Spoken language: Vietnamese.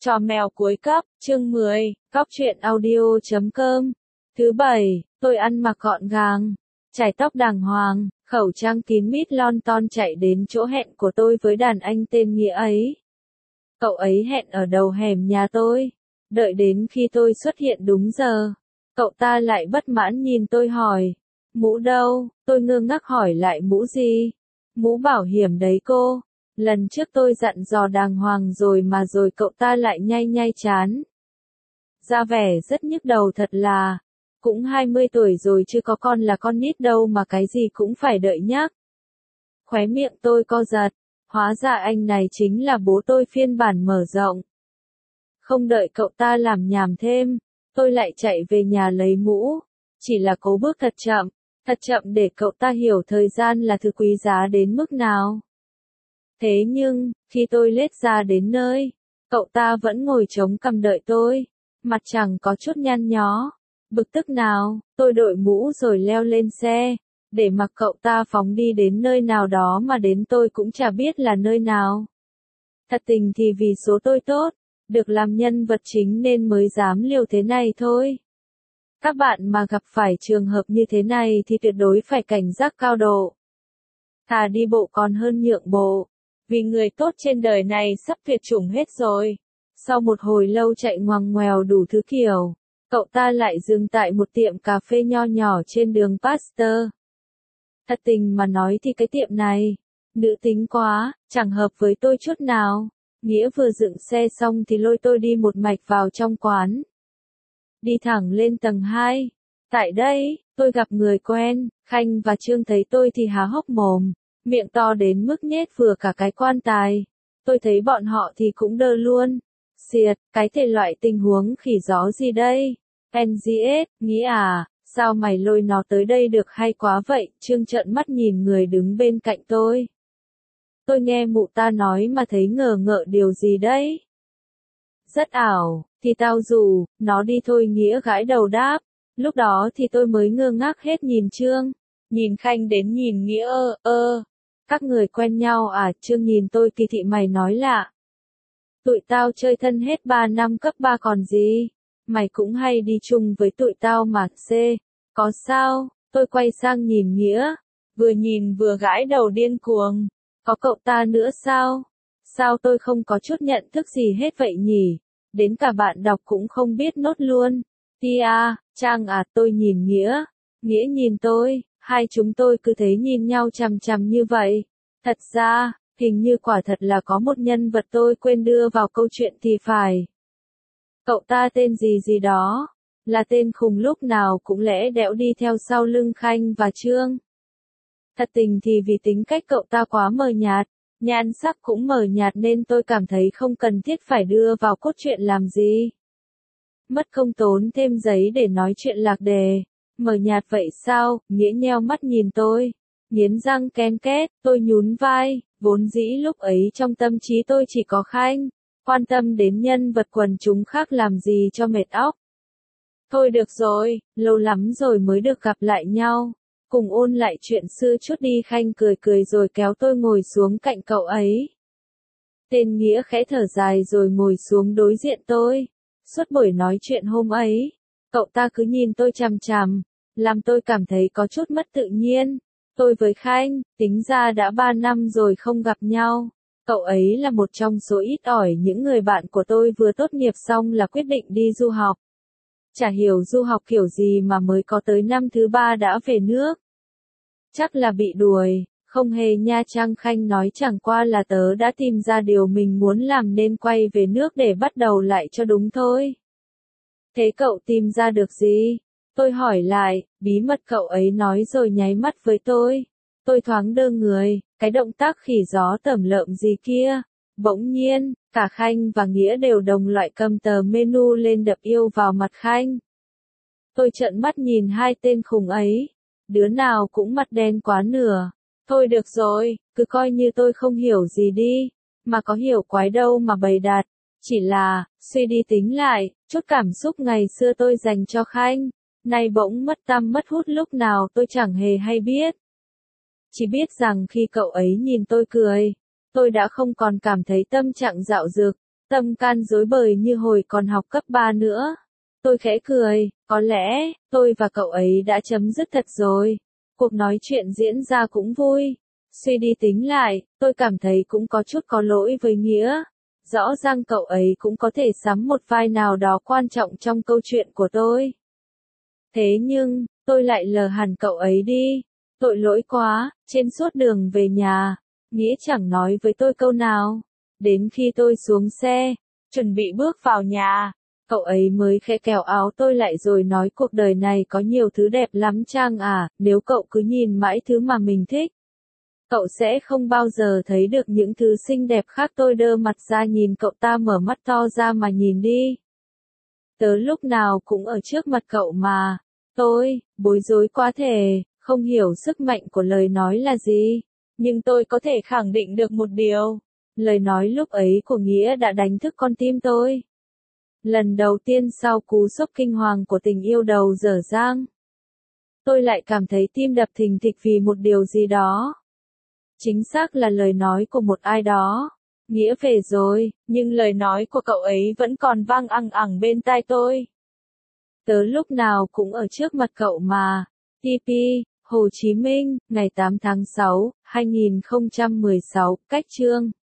Trò mèo cuối cấp, chương 10, Cóc truyện audio.com. Thứ 7, tôi ăn mặc gọn gàng, chải tóc đàng hoàng, khẩu trang kín mít lon ton chạy đến chỗ hẹn của tôi với đàn anh tên Nghĩa ấy. Cậu ấy hẹn ở đầu hẻm nhà tôi. Đợi đến khi tôi xuất hiện đúng giờ, cậu ta lại bất mãn nhìn tôi hỏi, mũ đâu? Tôi ngơ ngác hỏi lại mũ gì? Mũ bảo hiểm đấy cô. Lần trước tôi dặn dò đàng hoàng rồi mà rồi cậu ta lại nhay nhay trán. Ra vẻ rất nhức đầu thật là, cũng 20 tuổi rồi chứ có con là con nít đâu mà cái gì cũng phải đợi nhắc. Khóe miệng tôi co giật, hóa ra anh này chính là bố tôi phiên bản mở rộng. Không đợi cậu ta làm nhảm thêm, tôi lại chạy về nhà lấy mũ, chỉ là cố bước thật chậm để cậu ta hiểu thời gian là thứ quý giá đến mức nào. Thế nhưng, khi tôi lết ra đến nơi, cậu ta vẫn ngồi chống cằm đợi tôi, mặt chẳng có chút nhăn nhó. Bực tức nào, tôi đội mũ rồi leo lên xe, để mặc cậu ta phóng đi đến nơi nào đó mà đến tôi cũng chả biết là nơi nào. Thật tình thì vì số tôi tốt, được làm nhân vật chính nên mới dám liều thế này thôi. Các bạn mà gặp phải trường hợp như thế này thì tuyệt đối phải cảnh giác cao độ. Thà đi bộ còn hơn nhượng bộ. Vì người tốt trên đời này sắp tuyệt chủng hết rồi. Sau một hồi lâu chạy ngoằng ngoèo đủ thứ kiểu, cậu ta lại dừng tại một tiệm cà phê nho nhỏ trên đường Pasteur. Thật tình mà nói thì cái tiệm này, nữ tính quá, chẳng hợp với tôi chút nào. Nghĩa vừa dựng xe xong thì lôi tôi đi một mạch vào trong quán. Đi thẳng lên tầng 2. Tại đây, tôi gặp người quen, Khanh và Trương thấy tôi thì há hốc mồm. Miệng to đến mức nhét vừa cả cái quan tài. Tôi thấy bọn họ thì cũng đơ luôn. Xiệt, cái thể loại tình huống khỉ gió gì đây? NGS, Nghĩa à, sao mày lôi nó tới đây được hay quá vậy? Trương trợn mắt nhìn người đứng bên cạnh tôi. Tôi nghe mụ ta nói mà thấy ngờ ngợ điều gì đấy. Rất ảo, thì tao rủ, nó đi thôi Nghĩa gãi đầu đáp. Lúc đó thì tôi mới ngơ ngác hết nhìn Trương, nhìn Khanh đến nhìn Nghĩa Các người quen nhau à? Trương nhìn tôi kỳ thị mày nói lạ. Tụi tao chơi thân hết 3 năm cấp 3 còn gì. Mày cũng hay đi chung với tụi tao mà. C. Có sao? Tôi quay sang nhìn Nghĩa. Vừa nhìn vừa gãi đầu điên cuồng. Có cậu ta nữa sao? Sao tôi không có chút nhận thức gì hết vậy nhỉ? Đến cả bạn đọc cũng không biết nốt luôn. Tia, Trang à, tôi nhìn Nghĩa. Nghĩa nhìn tôi. Hai chúng tôi cứ thế nhìn nhau chằm chằm như vậy. Thật ra, hình như quả thật là có một nhân vật tôi quên đưa vào câu chuyện thì phải. Cậu ta tên gì đó, là tên khùng lúc nào cũng lẽ đẽo đi theo sau lưng Khanh và Trương. Thật tình thì vì tính cách cậu ta quá mờ nhạt, nhan sắc cũng mờ nhạt nên tôi cảm thấy không cần thiết phải đưa vào cốt truyện làm gì. Mất công tốn thêm giấy để nói chuyện lạc đề. Mờ nhạt vậy sao? Nghĩa nheo mắt nhìn tôi, nghiến răng ken két. Tôi nhún vai, vốn dĩ lúc ấy trong tâm trí tôi chỉ có Khanh, quan tâm đến nhân vật quần chúng khác làm gì cho mệt óc. Thôi được rồi, lâu lắm rồi mới được gặp lại nhau, cùng ôn lại chuyện xưa chút đi. Khanh cười rồi kéo tôi ngồi xuống cạnh cậu ấy. Tên Nghĩa khẽ thở dài rồi ngồi xuống đối diện tôi. Suốt buổi nói chuyện hôm ấy, cậu ta cứ nhìn tôi chằm chằm, làm tôi cảm thấy có chút mất tự nhiên. Tôi với Khanh, tính ra đã 3 năm rồi không gặp nhau. Cậu ấy là một trong số ít ỏi những người bạn của tôi vừa tốt nghiệp xong là quyết định đi du học. Chả hiểu du học kiểu gì mà mới có tới năm thứ 3 đã về nước. Chắc là bị đuổi, không hề nha. Trang Khanh nói chẳng qua là tớ đã tìm ra điều mình muốn làm nên quay về nước để bắt đầu lại cho đúng thôi. Thế cậu tìm ra được gì? Tôi hỏi lại, bí mật cậu ấy nói rồi nháy mắt với tôi. Tôi thoáng đơ người, cái động tác khỉ gió tởm lợm gì kia. Bỗng nhiên, cả Khanh và Nghĩa đều đồng loại cầm tờ menu lên đập yêu vào mặt Khanh. Tôi trợn mắt nhìn hai tên khùng ấy. Đứa nào cũng mặt đen quá nửa. Thôi được rồi, cứ coi như tôi không hiểu gì đi. Mà có hiểu quái đâu mà bày đặt. Chỉ là, suy đi tính lại, chút cảm xúc ngày xưa tôi dành cho Khanh, nay bỗng mất tăm mất hút lúc nào tôi chẳng hề hay biết. Chỉ biết rằng khi cậu ấy nhìn tôi cười, tôi đã không còn cảm thấy tâm trạng dạo dực. tâm can rối bời như hồi còn học cấp 3 nữa. Tôi khẽ cười, có lẽ, tôi và cậu ấy đã chấm dứt thật rồi. Cuộc nói chuyện diễn ra cũng vui. Suy đi tính lại, tôi cảm thấy cũng có chút có lỗi với Nghĩa. Rõ ràng cậu ấy cũng có thể sắm một vai nào đó quan trọng trong câu chuyện của tôi. Thế nhưng, tôi lại lờ hẳn cậu ấy đi. Tội lỗi quá, trên suốt đường về nhà, Nghĩa chẳng nói với tôi câu nào. Đến khi tôi xuống xe, chuẩn bị bước vào nhà, cậu ấy mới khẽ kéo áo tôi lại rồi nói cuộc đời này có nhiều thứ đẹp lắm Trang à, nếu cậu cứ nhìn mãi thứ mà mình thích, cậu sẽ không bao giờ thấy được những thứ xinh đẹp khác. Tôi đơ mặt ra nhìn cậu ta mở mắt to ra mà nhìn đi. Tớ lúc nào cũng ở trước mặt cậu mà. Tôi, bối rối quá thể, không hiểu sức mạnh của lời nói là gì. Nhưng tôi có thể khẳng định được một điều. Lời nói lúc ấy của Nghĩa đã đánh thức con tim tôi. Lần đầu tiên sau cú sốc kinh hoàng của tình yêu đầu dở dang, tôi lại cảm thấy tim đập thình thịch vì một điều gì đó. Chính xác là lời nói của một ai đó. Nghĩa về rồi, nhưng lời nói của cậu ấy vẫn còn vang ằng ẳng bên tai tôi. Tớ lúc nào cũng ở trước mặt cậu mà. TP, Hồ Chí Minh, ngày 8 tháng 6, 2016, cách chương.